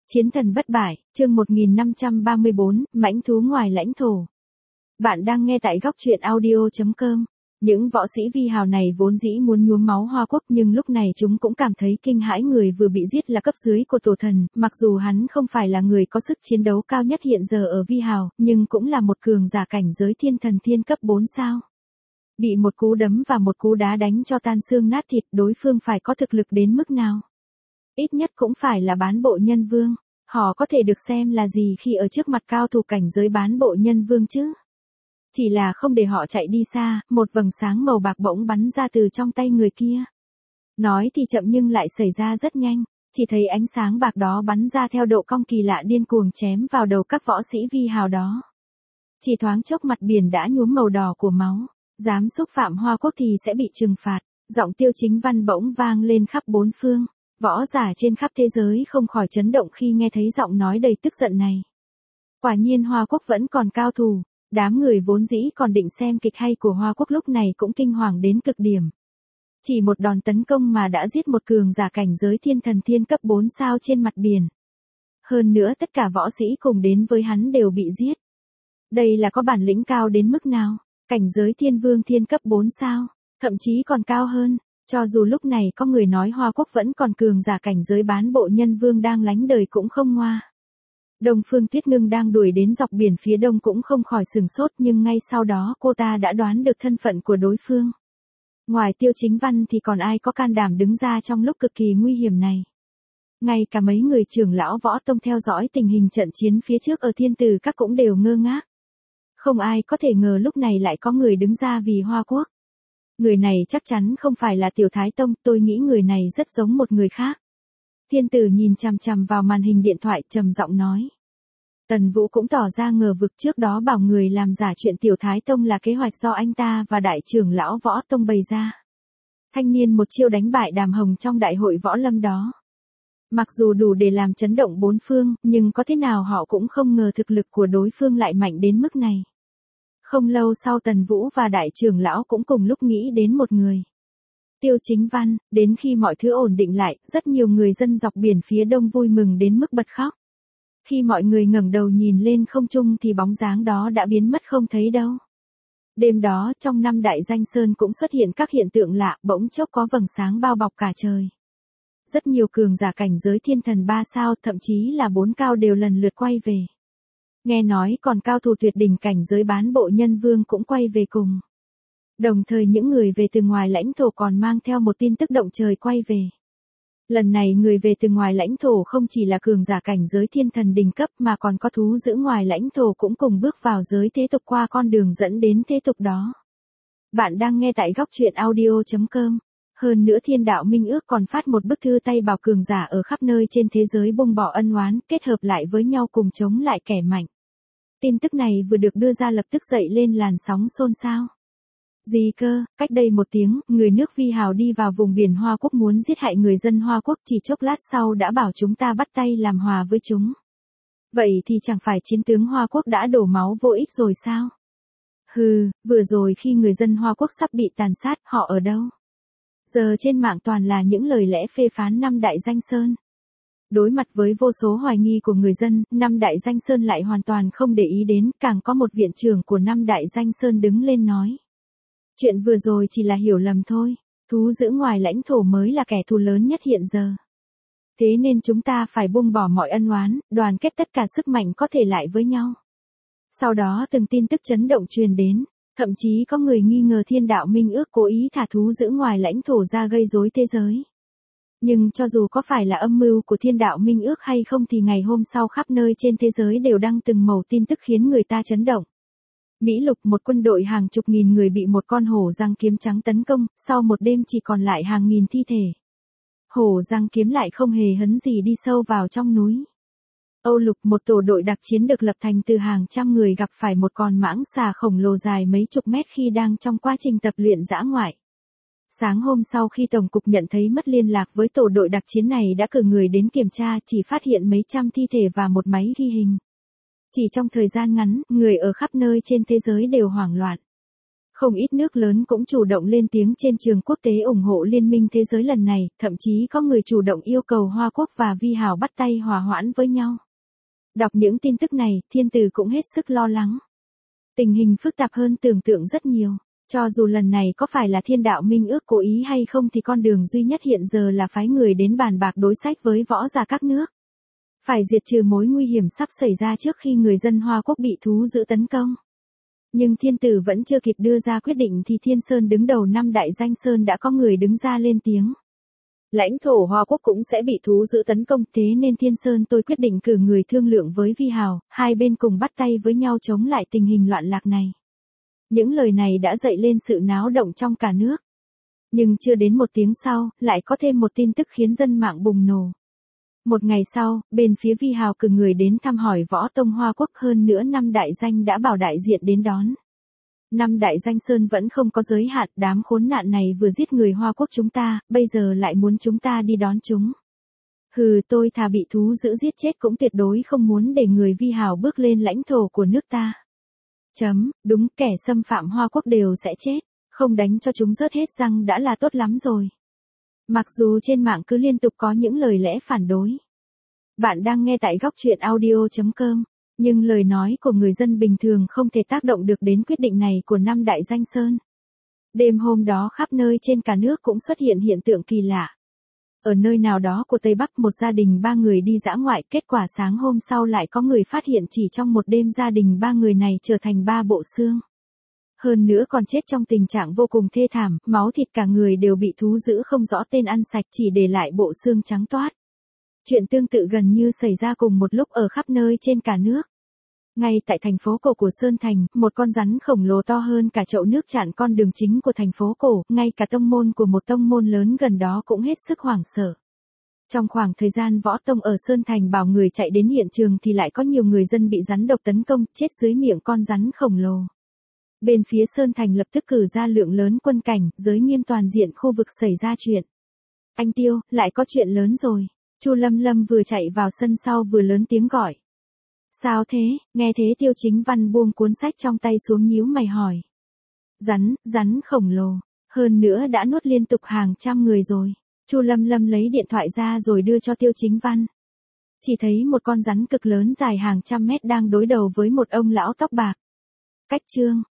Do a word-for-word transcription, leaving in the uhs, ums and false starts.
Chiến thần bất bại, chương một nghìn năm trăm ba mươi bốn, mãnh thú ngoài lãnh thổ. Bạn đang nghe tại góc truyện audio chấm com. Những võ sĩ vi hào này vốn dĩ muốn nhuốm máu Hoa Quốc, nhưng lúc này chúng cũng cảm thấy kinh hãi. Người vừa bị giết là cấp dưới của tổ thần, mặc dù hắn không phải là người có sức chiến đấu cao nhất hiện giờ ở vi hào, nhưng cũng là một cường giả cảnh giới thiên thần thiên cấp bốn sao. Bị một cú đấm và một cú đá đánh cho tan xương nát thịt, đối phương phải có thực lực đến mức nào? Ít nhất cũng phải là bán bộ nhân vương. Họ có thể được xem là gì khi ở trước mặt cao thủ cảnh giới bán bộ nhân vương chứ? Chỉ là không để họ chạy đi xa, một vầng sáng màu bạc bỗng bắn ra từ trong tay người kia. Nói thì chậm nhưng lại xảy ra rất nhanh, chỉ thấy ánh sáng bạc đó bắn ra theo độ cong kỳ lạ điên cuồng chém vào đầu các võ sĩ vi hào đó. Chỉ thoáng chốc mặt biển đã nhuốm màu đỏ của máu, dám xúc phạm Hoa Quốc thì sẽ bị trừng phạt. Giọng Tiêu Chính Văn bỗng vang lên khắp bốn phương. Võ giả trên khắp thế giới không khỏi chấn động khi nghe thấy giọng nói đầy tức giận này. Quả nhiên Hoa Quốc vẫn còn cao thủ, đám người vốn dĩ còn định xem kịch hay của Hoa Quốc lúc này cũng kinh hoàng đến cực điểm. Chỉ một đòn tấn công mà đã giết một cường giả cảnh giới thiên thần thiên cấp bốn sao trên mặt biển. Hơn nữa tất cả võ sĩ cùng đến với hắn đều bị giết. Đây là có bản lĩnh cao đến mức nào? Cảnh giới thiên vương thiên cấp bốn sao, thậm chí còn cao hơn. Cho dù lúc này có người nói Hoa Quốc vẫn còn cường giả cảnh giới bán bộ nhân vương đang lánh đời cũng không ngoa. Đông Phương Tuyết Ngưng đang đuổi đến dọc biển phía đông cũng không khỏi sừng sốt, nhưng ngay sau đó cô ta đã đoán được thân phận của đối phương. Ngoài Tiêu Chính Văn thì còn ai có can đảm đứng ra trong lúc cực kỳ nguy hiểm này. Ngay cả mấy người trưởng lão võ tông theo dõi tình hình trận chiến phía trước ở Thiên Tử Các cũng đều ngơ ngác. Không ai có thể ngờ lúc này lại có người đứng ra vì Hoa Quốc. Người này chắc chắn không phải là Tiểu Thái Tông, tôi nghĩ người này rất giống một người khác. Thiên Tử nhìn chằm chằm vào màn hình điện thoại trầm giọng nói. Tần Vũ cũng tỏ ra ngờ vực, trước đó bảo người làm giả chuyện Tiểu Thái Tông là kế hoạch do anh ta và đại trưởng lão võ tông bày ra. Thanh niên một chiêu đánh bại Đàm Hồng trong đại hội võ lâm đó. Mặc dù đủ để làm chấn động bốn phương, nhưng có thế nào họ cũng không ngờ thực lực của đối phương lại mạnh đến mức này. Không lâu sau Tần Vũ và đại trưởng lão cũng cùng lúc nghĩ đến một người. Tiêu Chính Văn. Đến khi mọi thứ ổn định lại, rất nhiều người dân dọc biển phía đông vui mừng đến mức bật khóc. Khi mọi người ngẩng đầu nhìn lên không trung thì bóng dáng đó đã biến mất không thấy đâu. Đêm đó, trong năm đại danh sơn cũng xuất hiện các hiện tượng lạ, bỗng chốc có vầng sáng bao bọc cả trời. Rất nhiều cường giả cảnh giới thiên thần ba sao, thậm chí là bốn cao đều lần lượt quay về. Nghe nói còn cao thủ tuyệt đỉnh cảnh giới bán bộ nhân vương cũng quay về cùng. Đồng thời những người về từ ngoài lãnh thổ còn mang theo một tin tức động trời quay về. Lần này người về từ ngoài lãnh thổ không chỉ là cường giả cảnh giới thiên thần đỉnh cấp mà còn có thú giữ ngoài lãnh thổ cũng cùng bước vào giới thế tục qua con đường dẫn đến thế tục đó. Bạn đang nghe tại góc truyện audio chấm com. Hơn nữa Thiên Đạo Minh Ước còn phát một bức thư tay bảo cường giả ở khắp nơi trên thế giới buông bỏ ân oán, kết hợp lại với nhau cùng chống lại kẻ mạnh. Tin tức này vừa được đưa ra lập tức dậy lên làn sóng xôn xao. Gì cơ, cách đây một tiếng, người nước vi hào đi vào vùng biển Hoa Quốc muốn giết hại người dân Hoa Quốc, chỉ chốc lát sau đã bảo chúng ta bắt tay làm hòa với chúng. Vậy thì chẳng phải chiến tướng Hoa Quốc đã đổ máu vô ích rồi sao? Hừ, vừa rồi khi người dân Hoa Quốc sắp bị tàn sát, họ ở đâu? Giờ trên mạng toàn là những lời lẽ phê phán năm đại danh sơn. Đối mặt với vô số hoài nghi của người dân, năm đại danh sơn lại hoàn toàn không để ý đến, càng có một viện trưởng của năm đại danh sơn đứng lên nói. Chuyện vừa rồi chỉ là hiểu lầm thôi, thú giữ ngoài lãnh thổ mới là kẻ thù lớn nhất hiện giờ. Thế nên chúng ta phải buông bỏ mọi ân oán, đoàn kết tất cả sức mạnh có thể lại với nhau. Sau đó từng tin tức chấn động truyền đến, thậm chí có người nghi ngờ Thiên Đạo Minh Ước cố ý thả thú giữ ngoài lãnh thổ ra gây rối thế giới. Nhưng cho dù có phải là âm mưu của Thiên Đạo Minh Ước hay không thì ngày hôm sau khắp nơi trên thế giới đều đăng từng mẩu tin tức khiến người ta chấn động. Mỹ Lục, một quân đội hàng chục nghìn người bị một con hổ răng kiếm trắng tấn công, sau một đêm chỉ còn lại hàng nghìn thi thể. Hổ răng kiếm lại không hề hấn gì đi sâu vào trong núi. Âu Lục, một tổ đội đặc chiến được lập thành từ hàng trăm người gặp phải một con mãng xà khổng lồ dài mấy chục mét khi đang trong quá trình tập luyện dã ngoại. Sáng hôm sau khi Tổng cục nhận thấy mất liên lạc với tổ đội đặc chiến này đã cử người đến kiểm tra, chỉ phát hiện mấy trăm thi thể và một máy ghi hình. Chỉ trong thời gian ngắn, người ở khắp nơi trên thế giới đều hoảng loạn. Không ít nước lớn cũng chủ động lên tiếng trên trường quốc tế ủng hộ Liên minh thế giới lần này, thậm chí có người chủ động yêu cầu Hoa Quốc và Vi Hào bắt tay hòa hoãn với nhau. Đọc những tin tức này, Thiên Từ cũng hết sức lo lắng. Tình hình phức tạp hơn tưởng tượng rất nhiều. Cho dù lần này có phải là thiên đạo minh ước cố ý hay không thì con đường duy nhất hiện giờ là phái người đến bàn bạc đối sách với võ giả các nước. Phải diệt trừ mối nguy hiểm sắp xảy ra trước khi người dân Hoa Quốc bị thú dữ tấn công. Nhưng Thiên Tử vẫn chưa kịp đưa ra quyết định thì Thiên Sơn đứng đầu năm đại danh sơn đã có người đứng ra lên tiếng. Lãnh thổ Hoa Quốc cũng sẽ bị thú dữ tấn công, thế nên Thiên Sơn tôi quyết định cử người thương lượng với Vi Hào, hai bên cùng bắt tay với nhau chống lại tình hình loạn lạc này. Những lời này đã dậy lên sự náo động trong cả nước. Nhưng chưa đến một tiếng sau, lại có thêm một tin tức khiến dân mạng bùng nổ. Một ngày sau, bên phía Vi Hào cử người đến thăm hỏi võ tông Hoa Quốc, hơn nữa năm đại danh đã bảo đại diện đến đón. Năm đại danh sơn vẫn không có giới hạn, đám khốn nạn này vừa giết người Hoa Quốc chúng ta, bây giờ lại muốn chúng ta đi đón chúng. Hừ, tôi thà bị thú dữ giết chết cũng tuyệt đối không muốn để người Vi Hào bước lên lãnh thổ của nước ta. Chấm, đúng, kẻ xâm phạm Hoa Quốc đều sẽ chết, không đánh cho chúng rớt hết răng đã là tốt lắm rồi. Mặc dù trên mạng cứ liên tục có những lời lẽ phản đối. Bạn đang nghe tại góc truyện audio chấm com, nhưng lời nói của người dân bình thường không thể tác động được đến quyết định này của năm đại danh sơn. Đêm hôm đó khắp nơi trên cả nước cũng xuất hiện hiện tượng kỳ lạ. Ở nơi nào đó của Tây Bắc, một gia đình ba người đi dã ngoại, kết quả sáng hôm sau lại có người phát hiện chỉ trong một đêm gia đình ba người này trở thành ba bộ xương. Hơn nữa còn chết trong tình trạng vô cùng thê thảm, máu thịt cả người đều bị thú dữ không rõ tên ăn sạch, chỉ để lại bộ xương trắng toát. Chuyện tương tự gần như xảy ra cùng một lúc ở khắp nơi trên cả nước. Ngay tại thành phố cổ của Sơn Thành, một con rắn khổng lồ to hơn cả chậu nước chặn con đường chính của thành phố cổ, ngay cả tông môn của một tông môn lớn gần đó cũng hết sức hoảng sợ. Trong khoảng thời gian võ tông ở Sơn Thành bảo người chạy đến hiện trường thì lại có nhiều người dân bị rắn độc tấn công, chết dưới miệng con rắn khổng lồ. Bên phía Sơn Thành lập tức cử ra lượng lớn quân cảnh, giới nghiêm toàn diện khu vực xảy ra chuyện. Anh Tiêu, lại có chuyện lớn rồi. Chu Lâm Lâm vừa chạy vào sân sau vừa lớn tiếng gọi. Sao thế? Nghe thế Tiêu Chính Văn buông cuốn sách trong tay xuống nhíu mày hỏi. Rắn, rắn khổng lồ. Hơn nữa đã nuốt liên tục hàng trăm người rồi. Chu Lâm Lâm lấy điện thoại ra rồi đưa cho Tiêu Chính Văn. Chỉ thấy một con rắn cực lớn dài hàng trăm mét đang đối đầu với một ông lão tóc bạc. Cách chương.